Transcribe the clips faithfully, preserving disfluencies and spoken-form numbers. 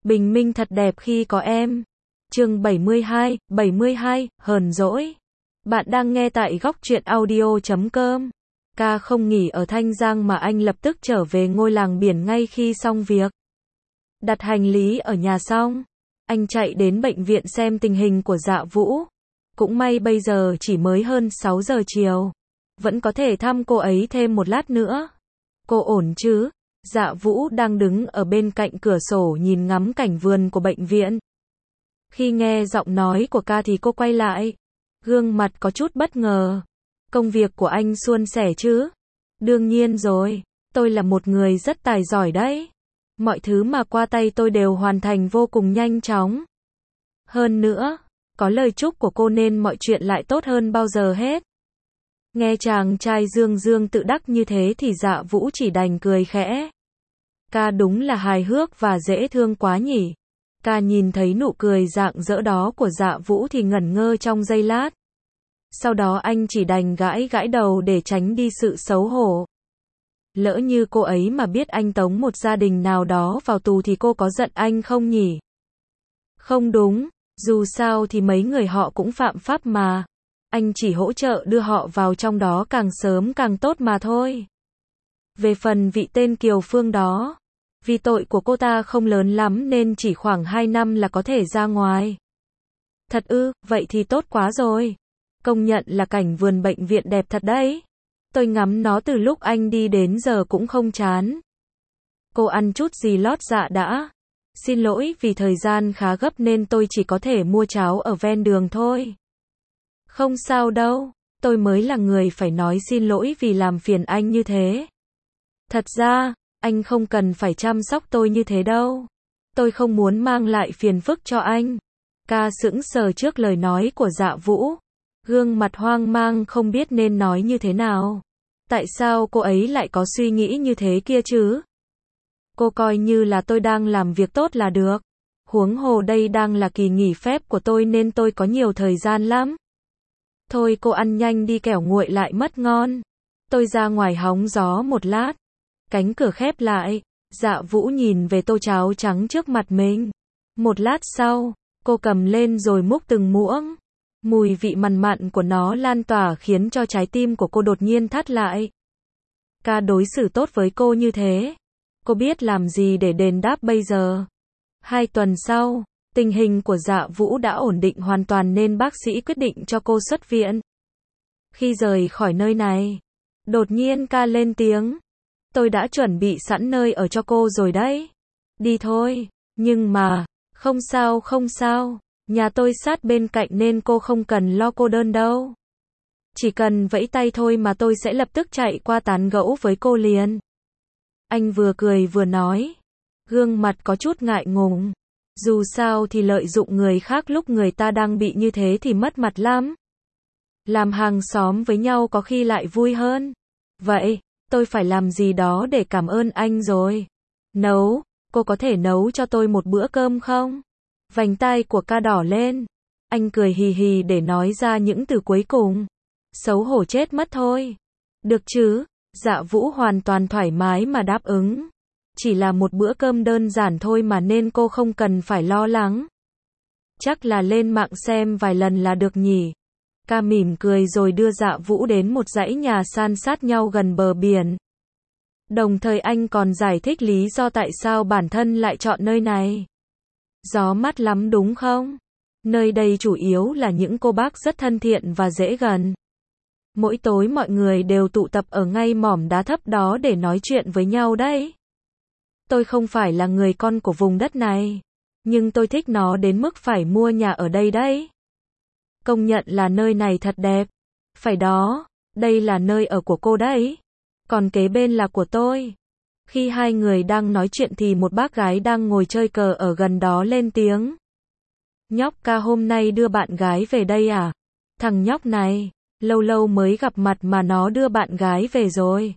Bình minh thật đẹp khi có em. Chương bảy mươi hai, bảy mươi hai, hờn dỗi. Bạn đang nghe tại góc truyện audio chấm com. Ca không nghỉ ở Thanh Giang mà anh lập tức trở về ngôi làng biển ngay khi xong việc. Đặt hành lý ở nhà xong, anh chạy đến bệnh viện xem tình hình của Dạ Vũ. Cũng may bây giờ chỉ mới hơn sáu giờ chiều. Vẫn có thể thăm cô ấy thêm một lát nữa. Cô ổn chứ? Dạ Vũ đang đứng ở bên cạnh cửa sổ nhìn ngắm cảnh vườn của bệnh viện. Khi nghe giọng nói của ca thì cô quay lại. Gương mặt có chút bất ngờ. Công việc của anh suôn sẻ chứ? Đương nhiên rồi, tôi là một người rất tài giỏi đấy. Mọi thứ mà qua tay tôi đều hoàn thành vô cùng nhanh chóng. Hơn nữa, có lời chúc của cô nên mọi chuyện lại tốt hơn bao giờ hết. Nghe chàng trai dương dương tự đắc như thế thì Dạ Vũ chỉ đành cười khẽ. Ca đúng là hài hước và dễ thương quá nhỉ. Ca nhìn thấy nụ cười rạng rỡ đó của Dạ Vũ thì ngẩn ngơ trong giây lát. Sau đó anh chỉ đành gãi gãi đầu để tránh đi sự xấu hổ. Lỡ như cô ấy mà biết anh tống một gia đình nào đó vào tù thì cô có giận anh không nhỉ? Không đúng, dù sao thì mấy người họ cũng phạm pháp mà. Anh chỉ hỗ trợ đưa họ vào trong đó càng sớm càng tốt mà thôi. Về phần vị tên Kiều Phương đó, vì tội của cô ta không lớn lắm nên chỉ khoảng hai năm là có thể ra ngoài. Thật ư, vậy thì tốt quá rồi. Công nhận là cảnh vườn bệnh viện đẹp thật đấy. Tôi ngắm nó từ lúc anh đi đến giờ cũng không chán. Cô ăn chút gì lót dạ đã. Xin lỗi vì thời gian khá gấp nên tôi chỉ có thể mua cháo ở ven đường thôi. Không sao đâu, tôi mới là người phải nói xin lỗi vì làm phiền anh như thế. Thật ra, anh không cần phải chăm sóc tôi như thế đâu. Tôi không muốn mang lại phiền phức cho anh. Ca sững sờ trước lời nói của Dạ Vũ. Gương mặt hoang mang không biết nên nói như thế nào. Tại sao cô ấy lại có suy nghĩ như thế kia chứ? Cô coi như là tôi đang làm việc tốt là được. Huống hồ đây đang là kỳ nghỉ phép của tôi nên tôi có nhiều thời gian lắm. Thôi cô ăn nhanh đi kẻo nguội lại mất ngon. Tôi ra ngoài hóng gió một lát. Cánh cửa khép lại. Dạ Vũ nhìn về tô cháo trắng trước mặt mình. Một lát sau, cô cầm lên rồi múc từng muỗng. Mùi vị mặn mặn của nó lan tỏa khiến cho trái tim của cô đột nhiên thắt lại. Ca đối xử tốt với cô như thế. Cô biết làm gì để đền đáp bây giờ. Hai tuần sau, tình hình của Dạ Vũ đã ổn định hoàn toàn nên bác sĩ quyết định cho cô xuất viện. Khi rời khỏi nơi này, đột nhiên Ca lên tiếng. Tôi đã chuẩn bị sẵn nơi ở cho cô rồi đấy. Đi thôi, nhưng mà, không sao không sao. Nhà tôi sát bên cạnh nên cô không cần lo cô đơn đâu. Chỉ cần vẫy tay thôi mà tôi sẽ lập tức chạy qua tán gẫu với cô liền. Anh vừa cười vừa nói. Gương mặt có chút ngại ngùng. Dù sao thì lợi dụng người khác lúc người ta đang bị như thế thì mất mặt lắm. Làm hàng xóm với nhau có khi lại vui hơn. Vậy, tôi phải làm gì đó để cảm ơn anh rồi. Nấu, cô có thể nấu cho tôi một bữa cơm không? Vành tai của Ca đỏ lên. Anh cười hì hì để nói ra những từ cuối cùng. Xấu hổ chết mất thôi. Được chứ? Dạ Vũ hoàn toàn thoải mái mà đáp ứng. Chỉ là một bữa cơm đơn giản thôi mà nên cô không cần phải lo lắng. Chắc là lên mạng xem vài lần là được nhỉ. Ca mỉm cười rồi đưa Dạ Vũ đến một dãy nhà san sát nhau gần bờ biển. Đồng thời anh còn giải thích lý do tại sao bản thân lại chọn nơi này. Gió mát lắm đúng không? Nơi đây chủ yếu là những cô bác rất thân thiện và dễ gần. Mỗi tối mọi người đều tụ tập ở ngay mỏm đá thấp đó để nói chuyện với nhau đấy. Tôi không phải là người con của vùng đất này, nhưng tôi thích nó đến mức phải mua nhà ở đây đấy. Công nhận là nơi này thật đẹp. Phải đó, đây là nơi ở của cô đấy. Còn kế bên là của tôi. Khi hai người đang nói chuyện thì một bác gái đang ngồi chơi cờ ở gần đó lên tiếng. Nhóc Ca hôm nay đưa bạn gái về đây à? Thằng nhóc này, lâu lâu mới gặp mặt mà nó đưa bạn gái về rồi.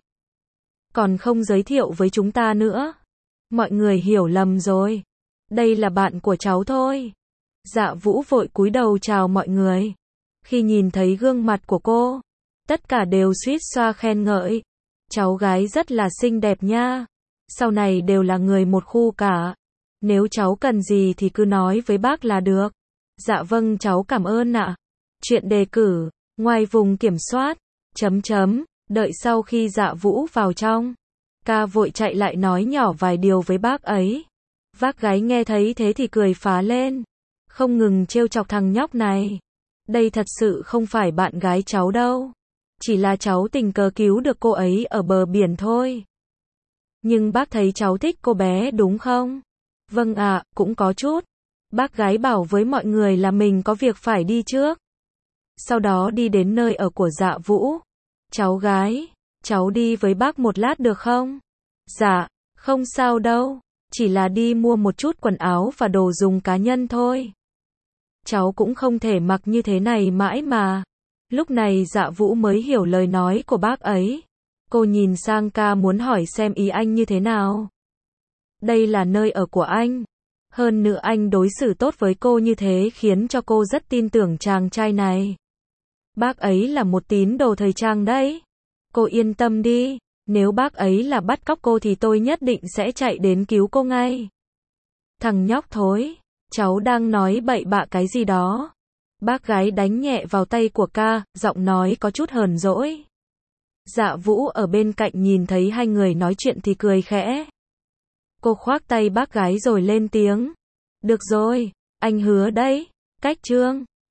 Còn không giới thiệu với chúng ta nữa. Mọi người hiểu lầm rồi. Đây là bạn của cháu thôi. Dạ Vũ vội cúi đầu chào mọi người. Khi nhìn thấy gương mặt của cô, tất cả đều suýt xoa khen ngợi. Cháu gái rất là xinh đẹp nha. Sau này đều là người một khu cả. Nếu cháu cần gì thì cứ nói với bác là được. Dạ vâng cháu cảm ơn ạ. Chuyện đề cử, ngoài vùng kiểm soát, chấm chấm, đợi sau khi Dạ Vũ vào trong. Ca vội chạy lại nói nhỏ vài điều với bác ấy. Bác gái nghe thấy thế thì cười phá lên. Không ngừng trêu chọc thằng nhóc này. Đây thật sự không phải bạn gái cháu đâu. Chỉ là cháu tình cờ cứu được cô ấy ở bờ biển thôi. Nhưng bác thấy cháu thích cô bé đúng không? Vâng ạ, cũng có chút. Bác gái bảo với mọi người là mình có việc phải đi trước. Sau đó đi đến nơi ở của Dạ Vũ. Cháu gái, cháu đi với bác một lát được không? Dạ, không sao đâu. Chỉ là đi mua một chút quần áo và đồ dùng cá nhân thôi. Cháu cũng không thể mặc như thế này mãi mà. Lúc này Dạ Vũ mới hiểu lời nói của bác ấy. Cô nhìn sang Ca muốn hỏi xem ý anh như thế nào. Đây là nơi ở của anh. Hơn nữa anh đối xử tốt với cô như thế khiến cho cô rất tin tưởng chàng trai này. Bác ấy là một tín đồ thời trang đấy. Cô yên tâm đi. Nếu bác ấy là bắt cóc cô thì tôi nhất định sẽ chạy đến cứu cô ngay. Thằng nhóc thối. Cháu đang nói bậy bạ cái gì đó. Bác gái đánh nhẹ vào tay của Ca, giọng nói có chút hờn dỗi. Dạ Vũ ở bên cạnh nhìn thấy hai người nói chuyện thì cười khẽ. Cô khoác tay bác gái rồi lên tiếng. Được rồi, anh hứa đấy. Cách trương.